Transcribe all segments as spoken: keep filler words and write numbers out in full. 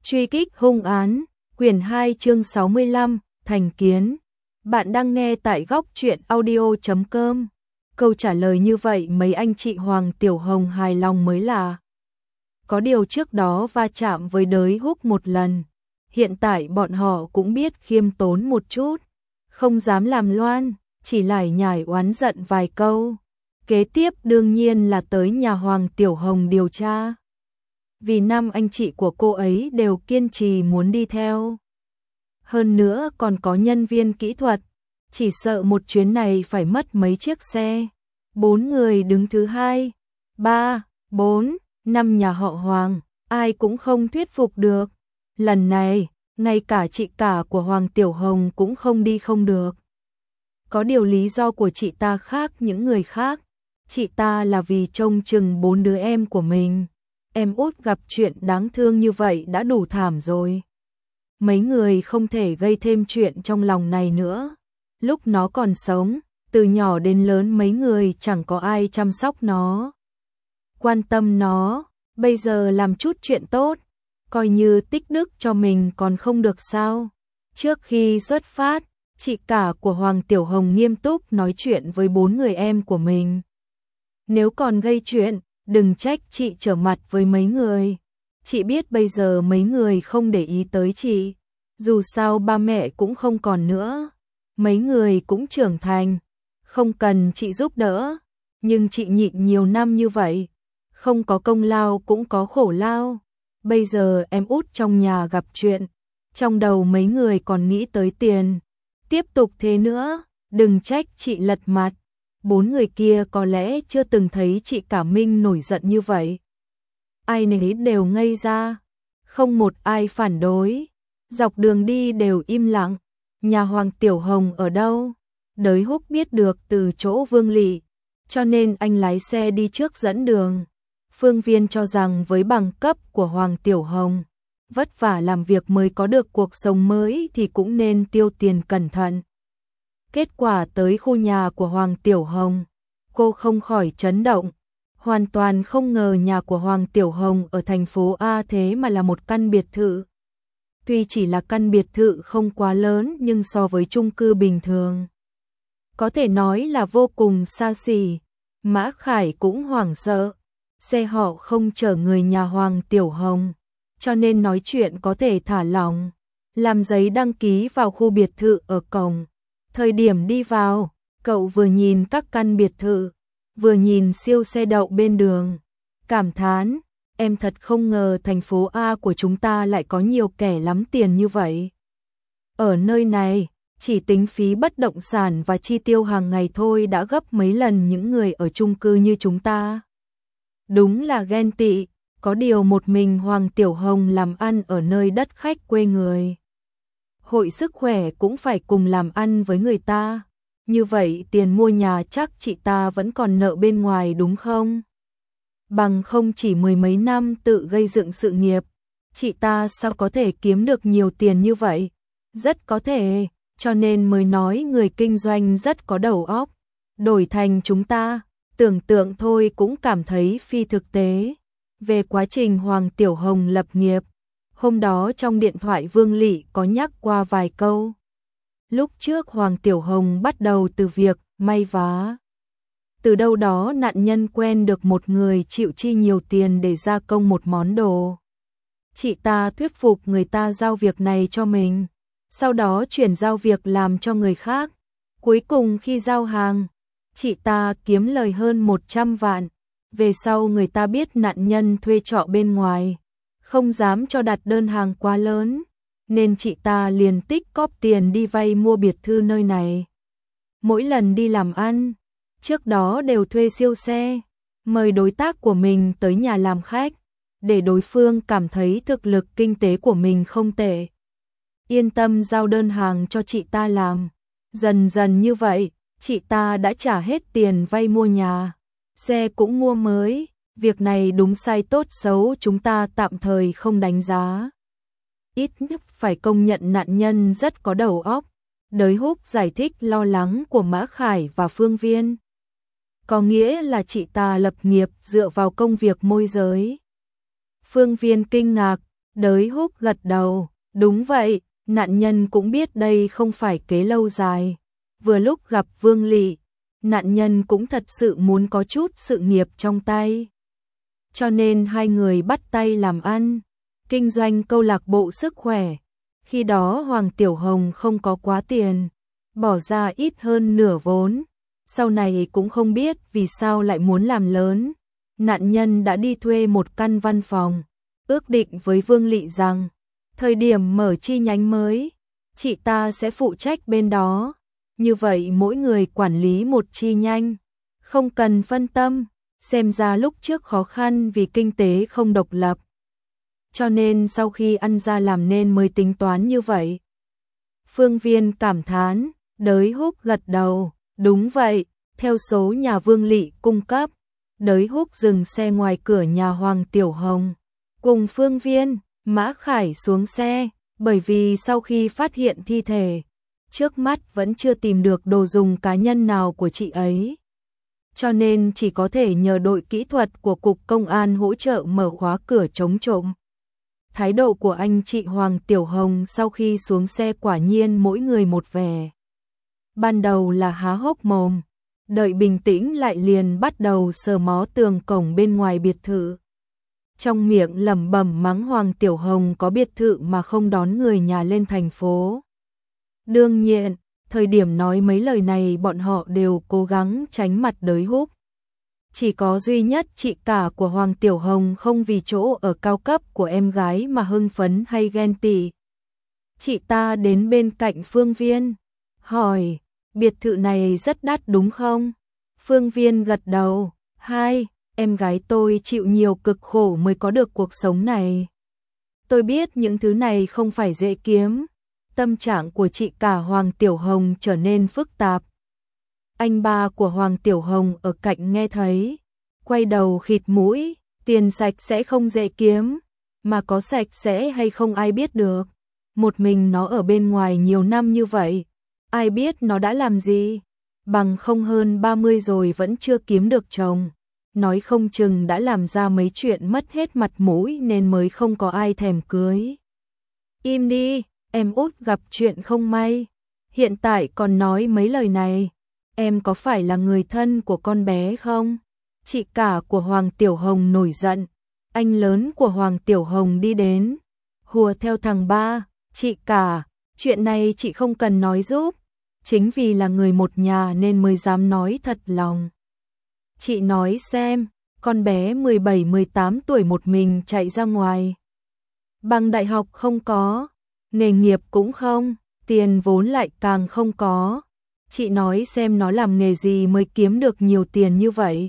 Truy kích hung án, quyển hai chương sáu mươi lăm, thành kiến. Bạn đang nghe tại góc truyện audio chấm com. Câu trả lời như vậy mấy anh chị Hoàng Tiểu Hồng hài lòng mới là. Có điều trước đó va chạm với đới húc một lần. Hiện tại bọn họ cũng biết khiêm tốn một chút. Không dám làm loan, chỉ lải nhải oán giận vài câu. Kế tiếp đương nhiên là tới nhà Hoàng Tiểu Hồng điều tra. Vì năm anh chị của cô ấy đều kiên trì muốn đi theo. Hơn nữa còn có nhân viên kỹ thuật, chỉ sợ một chuyến này phải mất mấy chiếc xe. Bốn người đứng thứ hai, ba, bốn, năm nhà họ Hoàng, ai cũng không thuyết phục được. Lần này, ngay cả chị cả của Hoàng Tiểu Hồng cũng không đi không được. Có điều lý do của chị ta khác những người khác. Chị ta là vì trông chừng bốn đứa em của mình. Em út gặp chuyện đáng thương như vậy đã đủ thảm rồi. Mấy người không thể gây thêm chuyện trong lòng này nữa. Lúc nó còn sống, từ nhỏ đến lớn mấy người chẳng có ai chăm sóc nó, quan tâm nó. Bây giờ làm chút chuyện tốt, coi như tích đức cho mình còn không được sao. Trước khi xuất phát, chị cả của Hoàng Tiểu Hồng nghiêm túc nói chuyện với bốn người em của mình. Nếu còn gây chuyện, đừng trách chị trở mặt với mấy người. Chị biết bây giờ mấy người không để ý tới chị. Dù sao ba mẹ cũng không còn nữa. Mấy người cũng trưởng thành. Không cần chị giúp đỡ. Nhưng chị nhịn nhiều năm như vậy. Không có công lao cũng có khổ lao. Bây giờ em út trong nhà gặp chuyện. Trong đầu mấy người còn nghĩ tới tiền. Tiếp tục thế nữa, đừng trách chị lật mặt. Bốn người kia có lẽ chưa từng thấy chị Cả Minh nổi giận như vậy. Ai nấy đều ngây ra, không một ai phản đối. Dọc đường đi đều im lặng. Nhà Hoàng Tiểu Hồng ở đâu? Đới húc biết được từ chỗ Vương Lị, cho nên anh lái xe đi trước dẫn đường. Phương Viên cho rằng với bằng cấp của Hoàng Tiểu Hồng, vất vả làm việc mới có được cuộc sống mới thì cũng nên tiêu tiền cẩn thận. Kết quả tới khu nhà của Hoàng Tiểu Hồng, cô không khỏi chấn động. Hoàn toàn không ngờ nhà của Hoàng Tiểu Hồng ở thành phố A thế mà là một căn biệt thự. Tuy chỉ là căn biệt thự không quá lớn nhưng so với chung cư bình thường, có thể nói là vô cùng xa xỉ. Mã Khải cũng hoảng sợ. Xe họ không chở người nhà Hoàng Tiểu Hồng, cho nên nói chuyện có thể thả lỏng. Làm giấy đăng ký vào khu biệt thự ở cổng. Thời điểm đi vào, cậu vừa nhìn các căn biệt thự, vừa nhìn siêu xe đậu bên đường. Cảm thán, em thật không ngờ thành phố A của chúng ta lại có nhiều kẻ lắm tiền như vậy. Ở nơi này, chỉ tính phí bất động sản và chi tiêu hàng ngày thôi đã gấp mấy lần những người ở chung cư như chúng ta. Đúng là ghen tị, có điều một mình Hoàng Tiểu Hồng làm ăn ở nơi đất khách quê người. Hội sức khỏe cũng phải cùng làm ăn với người ta. Như vậy tiền mua nhà chắc chị ta vẫn còn nợ bên ngoài đúng không? Bằng không chỉ mười mấy năm tự gây dựng sự nghiệp, chị ta sao có thể kiếm được nhiều tiền như vậy? Rất có thể, cho nên mới nói người kinh doanh rất có đầu óc. Đổi thành chúng ta, tưởng tượng thôi cũng cảm thấy phi thực tế. Về quá trình Hoàng Tiểu Hồng lập nghiệp, hôm đó trong điện thoại Vương Lị có nhắc qua vài câu. Lúc trước Hoàng Tiểu Hồng bắt đầu từ việc may vá. Từ đâu đó nạn nhân quen được một người chịu chi nhiều tiền để gia công một món đồ. Chị ta thuyết phục người ta giao việc này cho mình, sau đó chuyển giao việc làm cho người khác. Cuối cùng khi giao hàng, chị ta kiếm lời hơn một trăm vạn. Về sau người ta biết nạn nhân thuê trọ bên ngoài, không dám cho đặt đơn hàng quá lớn, nên chị ta liền tích cóp tiền đi vay mua biệt thự nơi này. Mỗi lần đi làm ăn, trước đó đều thuê siêu xe, mời đối tác của mình tới nhà làm khách, để đối phương cảm thấy thực lực kinh tế của mình không tệ, yên tâm giao đơn hàng cho chị ta làm. Dần dần như vậy, chị ta đã trả hết tiền vay mua nhà, xe cũng mua mới. Việc này đúng sai tốt xấu chúng ta tạm thời không đánh giá. Ít nhất phải công nhận nạn nhân rất có đầu óc. Đới húc giải thích lo lắng của Mã Khải và Phương Viên. Có nghĩa là chị ta lập nghiệp dựa vào công việc môi giới. Phương Viên kinh ngạc, Đới Húc gật đầu, đúng vậy, nạn nhân cũng biết đây không phải kế lâu dài. Vừa lúc gặp Vương Lị, nạn nhân cũng thật sự muốn có chút sự nghiệp trong tay. Cho nên hai người bắt tay làm ăn, kinh doanh câu lạc bộ sức khỏe. Khi đó Hoàng Tiểu Hồng không có quá tiền, bỏ ra ít hơn nửa vốn. Sau này cũng không biết vì sao lại muốn làm lớn. Nạn nhân đã đi thuê một căn văn phòng, ước định với Vương Lị rằng, thời điểm mở chi nhánh mới, chị ta sẽ phụ trách bên đó. Như vậy mỗi người quản lý một chi nhánh, không cần phân tâm. Xem ra lúc trước khó khăn vì kinh tế không độc lập. Cho nên sau khi ăn ra làm nên mới tính toán như vậy. Phương Viên cảm thán, Đới Húc gật đầu, đúng vậy, theo số nhà Vương Lị cung cấp. Đới Húc dừng xe ngoài cửa nhà Hoàng Tiểu Hồng, cùng Phương Viên, Mã Khải xuống xe, bởi vì sau khi phát hiện thi thể, trước mắt vẫn chưa tìm được đồ dùng cá nhân nào của chị ấy. Cho nên chỉ có thể nhờ đội kỹ thuật của Cục Công an hỗ trợ mở khóa cửa chống trộm. Thái độ của anh chị Hoàng Tiểu Hồng sau khi xuống xe quả nhiên mỗi người một vẻ. Ban đầu là há hốc mồm, đợi bình tĩnh lại liền bắt đầu sờ mó tường cổng bên ngoài biệt thự. Trong miệng lẩm bẩm mắng Hoàng Tiểu Hồng có biệt thự mà không đón người nhà lên thành phố. Đương nhiên, thời điểm nói mấy lời này bọn họ đều cố gắng tránh mặt Đới Húc. Chỉ có duy nhất chị cả của Hoàng Tiểu Hồng không vì chỗ ở cao cấp của em gái mà hưng phấn hay ghen tị. Chị ta đến bên cạnh Phương Viên, hỏi, biệt thự này rất đắt đúng không? Phương Viên gật đầu, hai, em gái tôi chịu nhiều cực khổ mới có được cuộc sống này. Tôi biết những thứ này không phải dễ kiếm. Tâm trạng của chị cả Hoàng Tiểu Hồng trở nên phức tạp. Anh ba của Hoàng Tiểu Hồng ở cạnh nghe thấy, quay đầu khịt mũi, tiền sạch sẽ không dễ kiếm, mà có sạch sẽ hay không ai biết được. Một mình nó ở bên ngoài nhiều năm như vậy, ai biết nó đã làm gì, bằng không hơn ba mươi rồi vẫn chưa kiếm được chồng. Nói không chừng đã làm ra mấy chuyện mất hết mặt mũi nên mới không có ai thèm cưới. Im đi, em út gặp chuyện không may, hiện tại còn nói mấy lời này. Em có phải là người thân của con bé không? Chị cả của Hoàng Tiểu Hồng nổi giận. Anh lớn của Hoàng Tiểu Hồng đi đến, hùa theo thằng ba, chị cả, chuyện này chị không cần nói giúp. Chính vì là người một nhà nên mới dám nói thật lòng. Chị nói xem, con bé mười bảy mười tám tuổi một mình chạy ra ngoài. Bằng đại học không có, nghề nghiệp cũng không, tiền vốn lại càng không có. Chị nói xem nó làm nghề gì mới kiếm được nhiều tiền như vậy.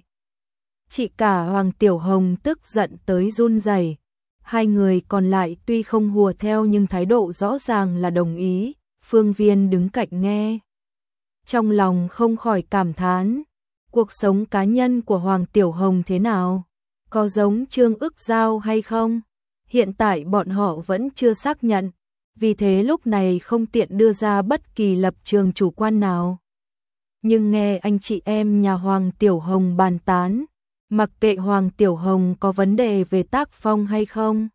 Chị cả Hoàng Tiểu Hồng tức giận tới run rẩy. Hai người còn lại tuy không hùa theo nhưng thái độ rõ ràng là đồng ý. Phương Viên đứng cạnh nghe, trong lòng không khỏi cảm thán. Cuộc sống cá nhân của Hoàng Tiểu Hồng thế nào? Có giống Trương Ức Giao hay không? Hiện tại bọn họ vẫn chưa xác nhận, vì thế lúc này không tiện đưa ra bất kỳ lập trường chủ quan nào. Nhưng nghe anh chị em nhà Hoàng Tiểu Hồng bàn tán, mặc kệ Hoàng Tiểu Hồng có vấn đề về tác phong hay không,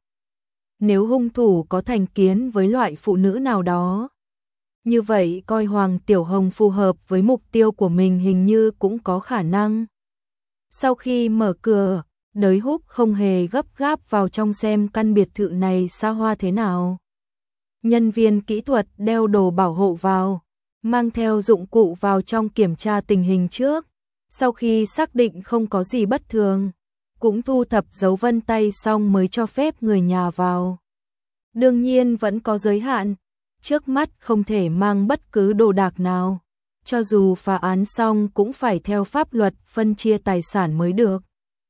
nếu hung thủ có thành kiến với loại phụ nữ nào đó, như vậy coi Hoàng Tiểu Hồng phù hợp với mục tiêu của mình hình như cũng có khả năng. Sau khi mở cửa, Đới Húc không hề gấp gáp vào trong xem căn biệt thự này xa hoa thế nào. Nhân viên kỹ thuật đeo đồ bảo hộ vào, mang theo dụng cụ vào trong kiểm tra tình hình trước. Sau khi xác định không có gì bất thường, cũng thu thập dấu vân tay xong mới cho phép người nhà vào. Đương nhiên vẫn có giới hạn, trước mắt không thể mang bất cứ đồ đạc nào. Cho dù phá án xong cũng phải theo pháp luật phân chia tài sản mới được.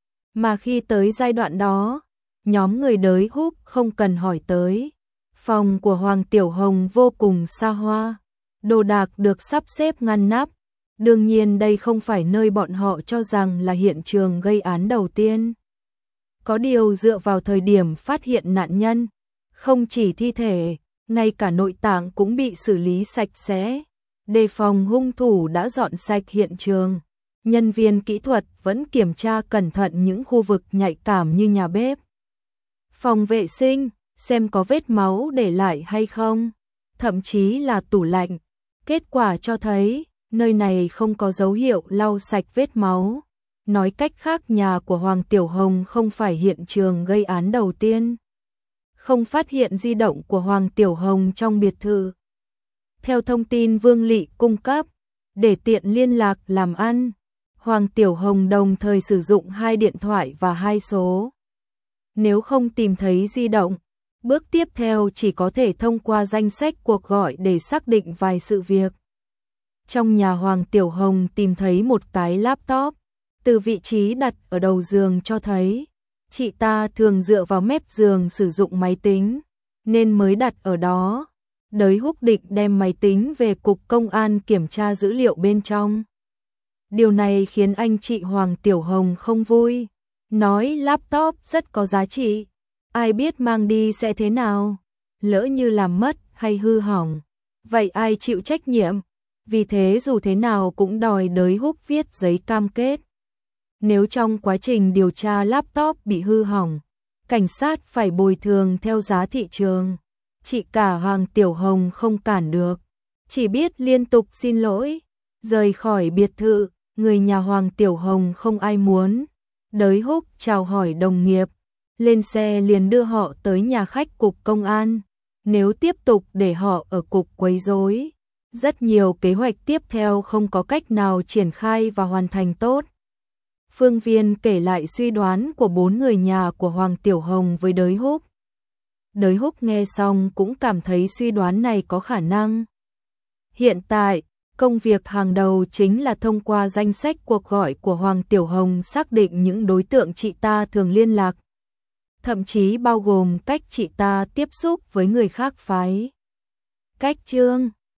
Mà khi tới giai đoạn đó, nhóm người Đới Húc không cần hỏi tới. Phòng của Hoàng Tiểu Hồng vô cùng xa hoa, đồ đạc được sắp xếp ngăn nắp. Đương nhiên đây không phải nơi bọn họ cho rằng là hiện trường gây án đầu tiên. Có điều dựa vào thời điểm phát hiện nạn nhân, không chỉ thi thể, ngay cả nội tạng cũng bị xử lý sạch sẽ. Đề phòng hung thủ đã dọn sạch hiện trường. Nhân viên kỹ thuật vẫn kiểm tra cẩn thận những khu vực nhạy cảm như nhà bếp, phòng vệ sinh, xem có vết máu để lại hay không, thậm chí là tủ lạnh. Kết quả cho thấy, nơi này không có dấu hiệu lau sạch vết máu. Nói cách khác, nhà của Hoàng Tiểu Hồng không phải hiện trường gây án đầu tiên. Không phát hiện di động của Hoàng Tiểu Hồng trong biệt thự. Theo thông tin Vương Lị cung cấp, để tiện liên lạc làm ăn, Hoàng Tiểu Hồng đồng thời sử dụng hai điện thoại và hai số. Nếu không tìm thấy di động, bước tiếp theo chỉ có thể thông qua danh sách cuộc gọi để xác định vài sự việc. Trong nhà Hoàng Tiểu Hồng tìm thấy một cái laptop, từ vị trí đặt ở đầu giường cho thấy chị ta thường dựa vào mép giường sử dụng máy tính, nên mới đặt ở đó. Đới Húc định đem máy tính về cục công an kiểm tra dữ liệu bên trong. Điều này khiến anh chị Hoàng Tiểu Hồng không vui, nói laptop rất có giá trị, ai biết mang đi sẽ thế nào, lỡ như làm mất hay hư hỏng, vậy ai chịu trách nhiệm? Vì thế dù thế nào cũng đòi Đới Húc viết giấy cam kết. Nếu trong quá trình điều tra laptop bị hư hỏng, cảnh sát phải bồi thường theo giá thị trường. Chị cả Hoàng Tiểu Hồng không cản được, chỉ biết liên tục xin lỗi, rời khỏi biệt thự. Người nhà Hoàng Tiểu Hồng không ai muốn. Đới Húc chào hỏi đồng nghiệp, lên xe liền đưa họ tới nhà khách cục công an. Nếu tiếp tục để họ ở cục quấy rối, rất nhiều kế hoạch tiếp theo không có cách nào triển khai và hoàn thành tốt. Phương Viên kể lại suy đoán của bốn người nhà của Hoàng Tiểu Hồng với Đới Húc. Đới Húc nghe xong cũng cảm thấy suy đoán này có khả năng. Hiện tại, công việc hàng đầu chính là thông qua danh sách cuộc gọi của Hoàng Tiểu Hồng xác định những đối tượng chị ta thường liên lạc, thậm chí bao gồm cách chị ta tiếp xúc với người khác phái. Cách chương